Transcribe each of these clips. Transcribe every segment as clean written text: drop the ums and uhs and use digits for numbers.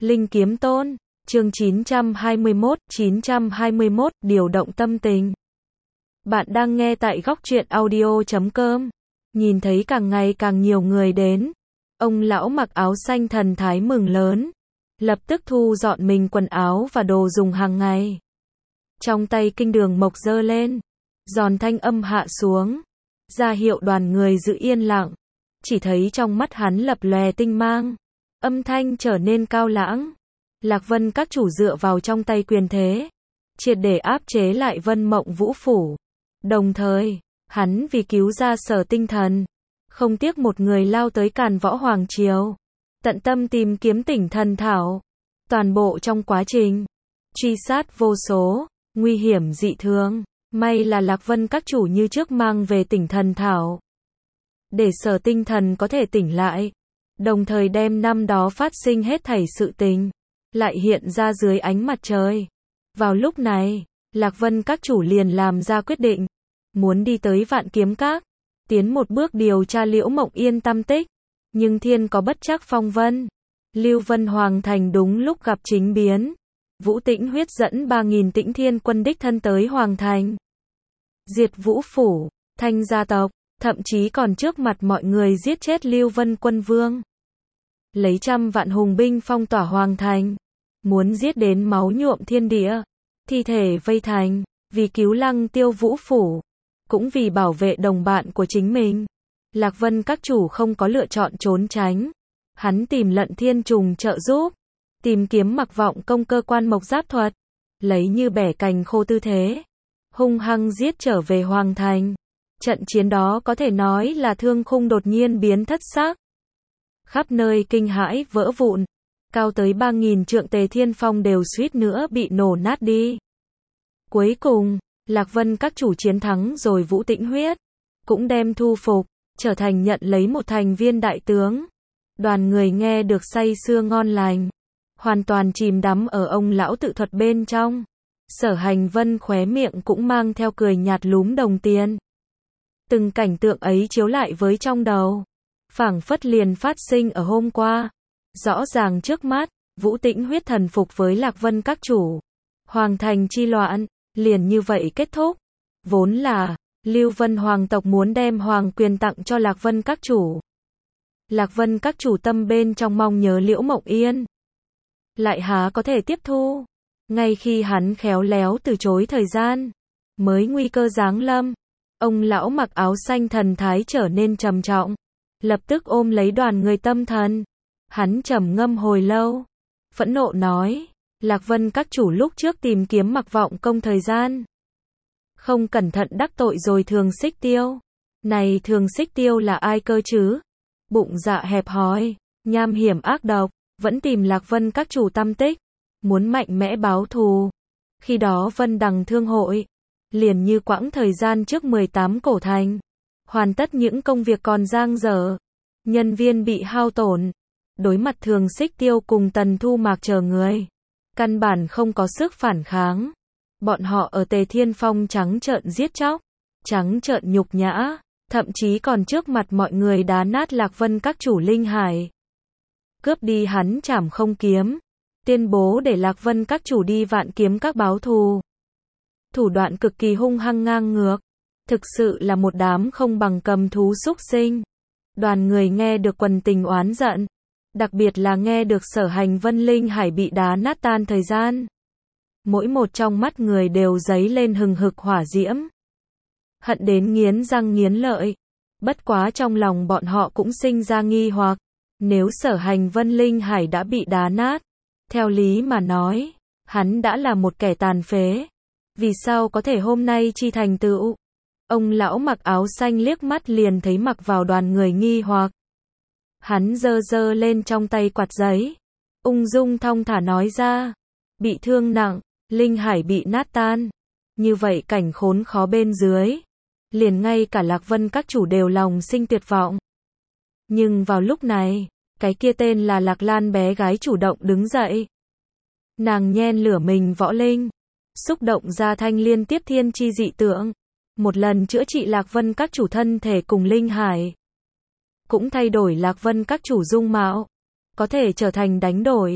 Linh Kiếm Tôn, chương 921, điều động tâm tình. Bạn đang nghe tại góc truyện audio.com. Nhìn thấy càng ngày càng nhiều người đến. Ông lão mặc áo xanh thần thái mừng lớn. Lập tức thu dọn mình quần áo và đồ dùng hàng ngày. Trong tay kinh đường mộc giơ lên. Giòn thanh âm hạ xuống. Ra hiệu đoàn người giữ yên lặng. Chỉ thấy trong mắt hắn lập lòe tinh mang. Âm thanh trở nên cao lãng. Lạc Vân các chủ dựa vào trong tay quyền thế. Triệt để áp chế lại Vân Mộng Vũ Phủ. Đồng thời, hắn vì cứu ra Sở Tinh Thần. Không tiếc một người lao tới Càn Võ Hoàng Triều. Tận tâm tìm kiếm Tỉnh Thần Thảo. Toàn bộ trong quá trình truy sát vô số, nguy hiểm dị thường. May là Lạc Vân các chủ như trước mang về Tỉnh Thần Thảo. Để Sở Tinh Thần có thể tỉnh lại. Đồng thời đem năm đó phát sinh hết thảy sự tình. Lại hiện ra dưới ánh mặt trời. Vào lúc này, Lạc Vân các chủ liền làm ra quyết định. Muốn đi tới Vạn Kiếm Các. Tiến một bước điều tra Liễu Mộng Yên tâm tích. Nhưng thiên có bất trắc phong vân. Lưu Vân Hoàng thành đúng lúc gặp chính biến. Vũ Tĩnh Huyết dẫn 3.000 Tĩnh Thiên quân đích thân tới Hoàng thành. Diệt Vũ Phủ, Thanh gia tộc. Thậm chí còn trước mặt mọi người giết chết Lưu Vân quân vương. Lấy 100 vạn hùng binh phong tỏa Hoàng thành. Muốn giết đến máu nhuộm thiên địa. Thi thể vây thành. Vì cứu Lăng Tiêu Vũ Phủ. Cũng vì bảo vệ đồng bạn của chính mình. Lạc Vân các chủ không có lựa chọn trốn tránh. Hắn tìm Lận Thiên Trùng trợ giúp. Tìm kiếm Mặc Vọng Công cơ quan mộc giáp thuật. Lấy như bẻ cành khô tư thế. Hung hăng giết trở về Hoàng thành. Trận chiến đó có thể nói là thương khung đột nhiên biến thất xác. Khắp nơi kinh hãi vỡ vụn. Cao tới 3.000 trượng Tề Thiên Phong đều suýt nữa bị nổ nát đi. Cuối cùng, Lạc Vân các chủ chiến thắng rồi Vũ Tĩnh Huyết. Cũng đem thu phục, trở thành nhận lấy một thành viên đại tướng. Đoàn người nghe được say sưa ngon lành. Hoàn toàn chìm đắm ở ông lão tự thuật bên trong. Sở Hành Vân khóe miệng cũng mang theo cười nhạt lúm đồng tiền. Từng cảnh tượng ấy chiếu lại với trong đầu. Phảng phất liền phát sinh ở hôm qua. Rõ ràng trước mắt, Vũ Tĩnh Huyết thần phục với Lạc Vân các chủ. Hoàng thành chi loạn, liền như vậy kết thúc. Vốn là, Lưu Vân Hoàng tộc muốn đem hoàng quyền tặng cho Lạc Vân các chủ. Lạc Vân các chủ tâm bên trong mong nhớ Liễu Mộng Yên. Lại há có thể tiếp thu. Ngay khi hắn khéo léo từ chối thời gian, mới nguy cơ giáng lâm. Ông lão mặc áo xanh thần thái trở nên trầm trọng. Lập tức ôm lấy đoàn người tâm thần. Hắn trầm ngâm hồi lâu. Phẫn nộ nói. Lạc Vân các chủ lúc trước tìm kiếm Mặc Vọng Công thời gian. Không cẩn thận đắc tội rồi Thường Xích Tiêu. Này Thường Xích Tiêu là ai cơ chứ? Bụng dạ hẹp hòi, nham hiểm ác độc. Vẫn tìm Lạc Vân các chủ tâm tích. Muốn mạnh mẽ báo thù. Khi đó Vân Đằng Thương Hội. Liền như quãng thời gian trước 18 cổ thành. Hoàn tất những công việc còn dang dở. Nhân viên bị hao tổn. Đối mặt Thường Xích Tiêu cùng Tần Thu Mạc chờ người. Căn bản không có sức phản kháng. Bọn họ ở Tề Thiên Phong trắng trợn giết chóc. Trắng trợn nhục nhã. Thậm chí còn trước mặt mọi người đá nát Lạc Vân các chủ Linh Hải. Cướp đi hắn Trảm Không Kiếm. Tuyên bố để Lạc Vân các chủ đi Vạn Kiếm Các báo thù. Thủ đoạn cực kỳ hung hăng ngang ngược. Thực sự là một đám không bằng cầm thú súc sinh. Đoàn người nghe được quần tình oán giận. Đặc biệt là nghe được Sở Hành Vân Linh Hải bị đá nát tan thời gian. Mỗi một trong mắt người đều dấy lên hừng hực hỏa diễm. Hận đến nghiến răng nghiến lợi. Bất quá trong lòng bọn họ cũng sinh ra nghi hoặc. Nếu Sở Hành Vân Linh Hải đã bị đá nát. Theo lý mà nói, hắn đã là một kẻ tàn phế. Vì sao có thể hôm nay chi thành tựu? Ông lão mặc áo xanh liếc mắt liền thấy mặc vào đoàn người nghi hoặc. Hắn giơ giơ lên trong tay quạt giấy. Ung dung thong thả nói ra. Bị thương nặng, Linh Hải bị nát tan. Như vậy cảnh khốn khó bên dưới. Liền ngay cả Lạc Vân các chủ đều lòng sinh tuyệt vọng. Nhưng vào lúc này, cái kia tên là Lạc Lan bé gái chủ động đứng dậy. Nàng nhen lửa mình võ linh. Xúc động ra thanh liên tiếp thiên chi dị tượng. Một lần chữa trị Lạc Vân các chủ thân thể cùng Linh Hải. Cũng thay đổi Lạc Vân các chủ dung mạo. Có thể trở thành đánh đổi.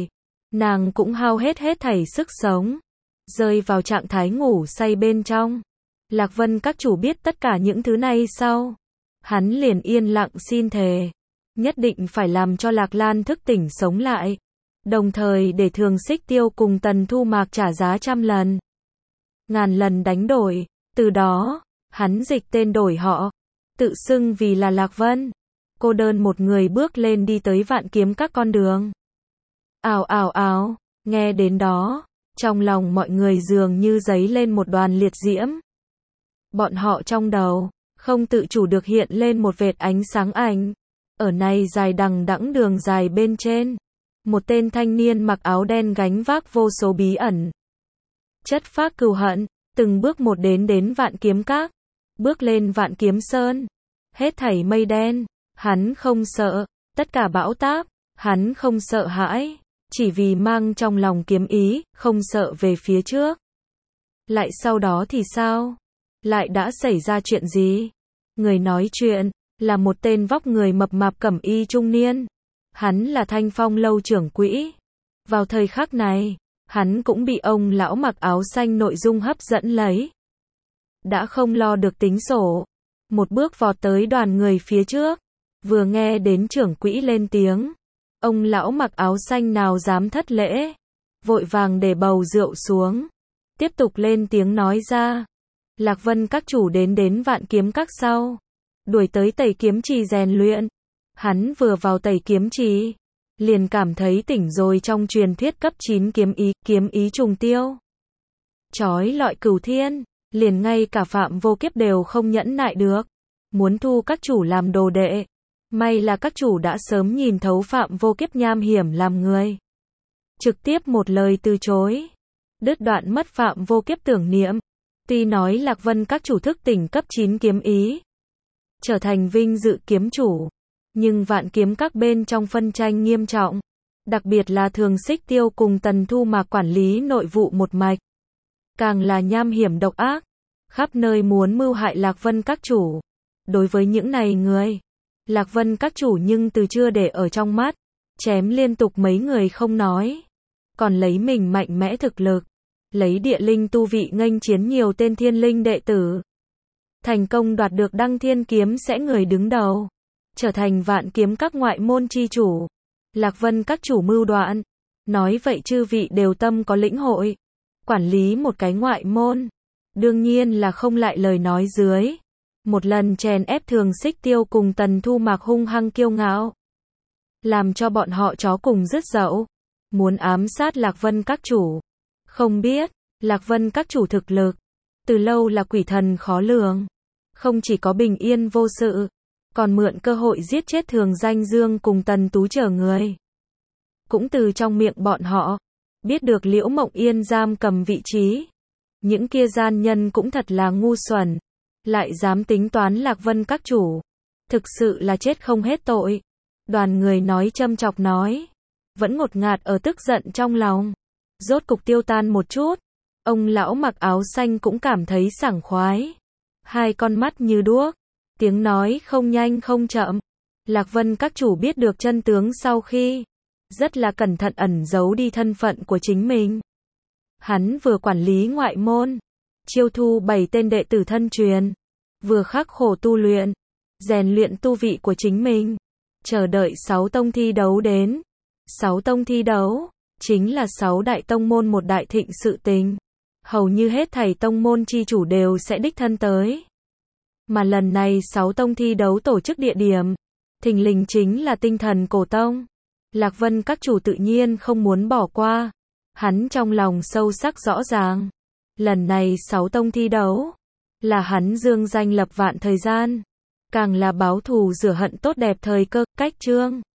nàng cũng hao hết thảy sức sống, rơi vào trạng thái ngủ say bên trong. Lạc Vân các chủ biết tất cả những thứ này sau, hắn liền yên lặng xin thề, nhất định phải làm cho Lạc Lan thức tỉnh sống lại, đồng thời để Thường Xích Tiêu cùng Tần Thu Mạc trả giá trăm lần, ngàn lần đánh đổi. Từ đó, hắn dịch tên đổi họ, tự xưng vì là Lạc Vân, cô đơn một người bước lên đi tới Vạn Kiếm các con đường. Ào ào ào, nghe đến đó, trong lòng mọi người dường như dấy lên một đoàn liệt diễm. Bọn họ trong đầu, không tự chủ được hiện lên một vệt ánh sáng ảnh. Ở này dài đằng đẵng đường dài bên trên, một tên thanh niên mặc áo đen gánh vác vô số bí ẩn, chất phác cừu hận, từng bước một đến Vạn Kiếm các, bước lên Vạn Kiếm Sơn. Hết thảy mây đen, hắn không sợ, tất cả bão táp, hắn không sợ hãi, chỉ vì mang trong lòng kiếm ý, không sợ về phía trước. Lại sau đó thì sao? Lại đã xảy ra chuyện gì? Người nói chuyện là một tên vóc người mập mạp cẩm y trung niên. Hắn là Thanh Phong lâu trưởng quỹ. Vào thời khắc này, hắn cũng bị ông lão mặc áo xanh nội dung hấp dẫn lấy. Đã không lo được tính sổ, một bước vọt tới đoàn người phía trước. Vừa nghe đến trưởng quỹ lên tiếng, ông lão mặc áo xanh nào dám thất lễ, vội vàng để bầu rượu xuống, tiếp tục lên tiếng nói ra. Lạc Vân các chủ đến Vạn Kiếm các sau, đuổi tới Tẩy Kiếm Trì rèn luyện. Hắn vừa vào Tẩy Kiếm Trì, liền cảm thấy tỉnh rồi trong truyền thuyết cấp 9 kiếm ý trùng tiêu, chói lọi cửu thiên, liền ngay cả Phạm Vô Kiếp đều không nhẫn nại được, muốn thu các chủ làm đồ đệ. May là các chủ đã sớm nhìn thấu Phạm Vô Kiếp nham hiểm làm người, trực tiếp một lời từ chối, đứt đoạn mất Phạm Vô Kiếp tưởng niệm. Tuy nói Lạc Vân các chủ thức tỉnh cấp 9 kiếm ý, trở thành vinh dự kiếm chủ, nhưng Vạn Kiếm các bên trong phân tranh nghiêm trọng, đặc biệt là Thường Xích Tiêu cùng Tần Thu Mạc quản lý nội vụ một mạch, càng là nham hiểm độc ác, khắp nơi muốn mưu hại Lạc Vân các chủ. Đối với những này người, Lạc Vân các chủ nhưng từ chưa để ở trong mắt, chém liên tục mấy người không nói, còn lấy mình mạnh mẽ thực lực, lấy địa linh tu vị nghênh chiến nhiều tên thiên linh đệ tử, thành công đoạt được Đăng Thiên kiếm sẽ người đứng đầu, trở thành Vạn Kiếm các ngoại môn chi chủ. Lạc Vân các chủ mưu đoạn, nói vậy chư vị đều tâm có lĩnh hội, quản lý một cái ngoại môn, đương nhiên là không lại lời nói dưới. Một lần chèn ép Thường Xích Tiêu cùng Tần Thu Mạc hung hăng kiêu ngạo, làm cho bọn họ chó cùng rứt dậu, muốn ám sát Lạc Vân các chủ. Không biết, Lạc Vân các chủ thực lực, từ lâu là quỷ thần khó lường, không chỉ có bình yên vô sự, còn mượn cơ hội giết chết Thường Danh Dương cùng Tần Tú chờ người. Cũng từ trong miệng bọn họ, biết được Liễu Mộng Yên giam cầm vị trí. Những kia gian nhân cũng thật là ngu xuẩn, lại dám tính toán Lạc Vân các chủ, thực sự là chết không hết tội. Đoàn người nói châm chọc nói, vẫn ngột ngạt ở tức giận trong lòng, rốt cục tiêu tan một chút. Ông lão mặc áo xanh cũng cảm thấy sảng khoái, hai con mắt như đuốc, tiếng nói không nhanh không chậm. Lạc Vân các chủ biết được chân tướng sau khi, rất là cẩn thận ẩn giấu đi thân phận của chính mình. Hắn vừa quản lý ngoại môn, chiêu thu 7 tên đệ tử thân truyền, vừa khắc khổ tu luyện, rèn luyện tu vị của chính mình, chờ đợi 6 tông thi đấu đến. 6 tông thi đấu, chính là 6 đại tông môn một đại thịnh sự tình. Hầu như hết thảy tông môn chi chủ đều sẽ đích thân tới. Mà lần này 6 tông thi đấu tổ chức địa điểm, thình lình chính là Tinh Thần Cổ Tông. Lạc Vân các chủ tự nhiên không muốn bỏ qua. Hắn trong lòng sâu sắc rõ ràng, lần này 6 tông thi đấu, là hắn dương danh lập vạn thời gian, càng là báo thù rửa hận tốt đẹp thời cơ, cách chương.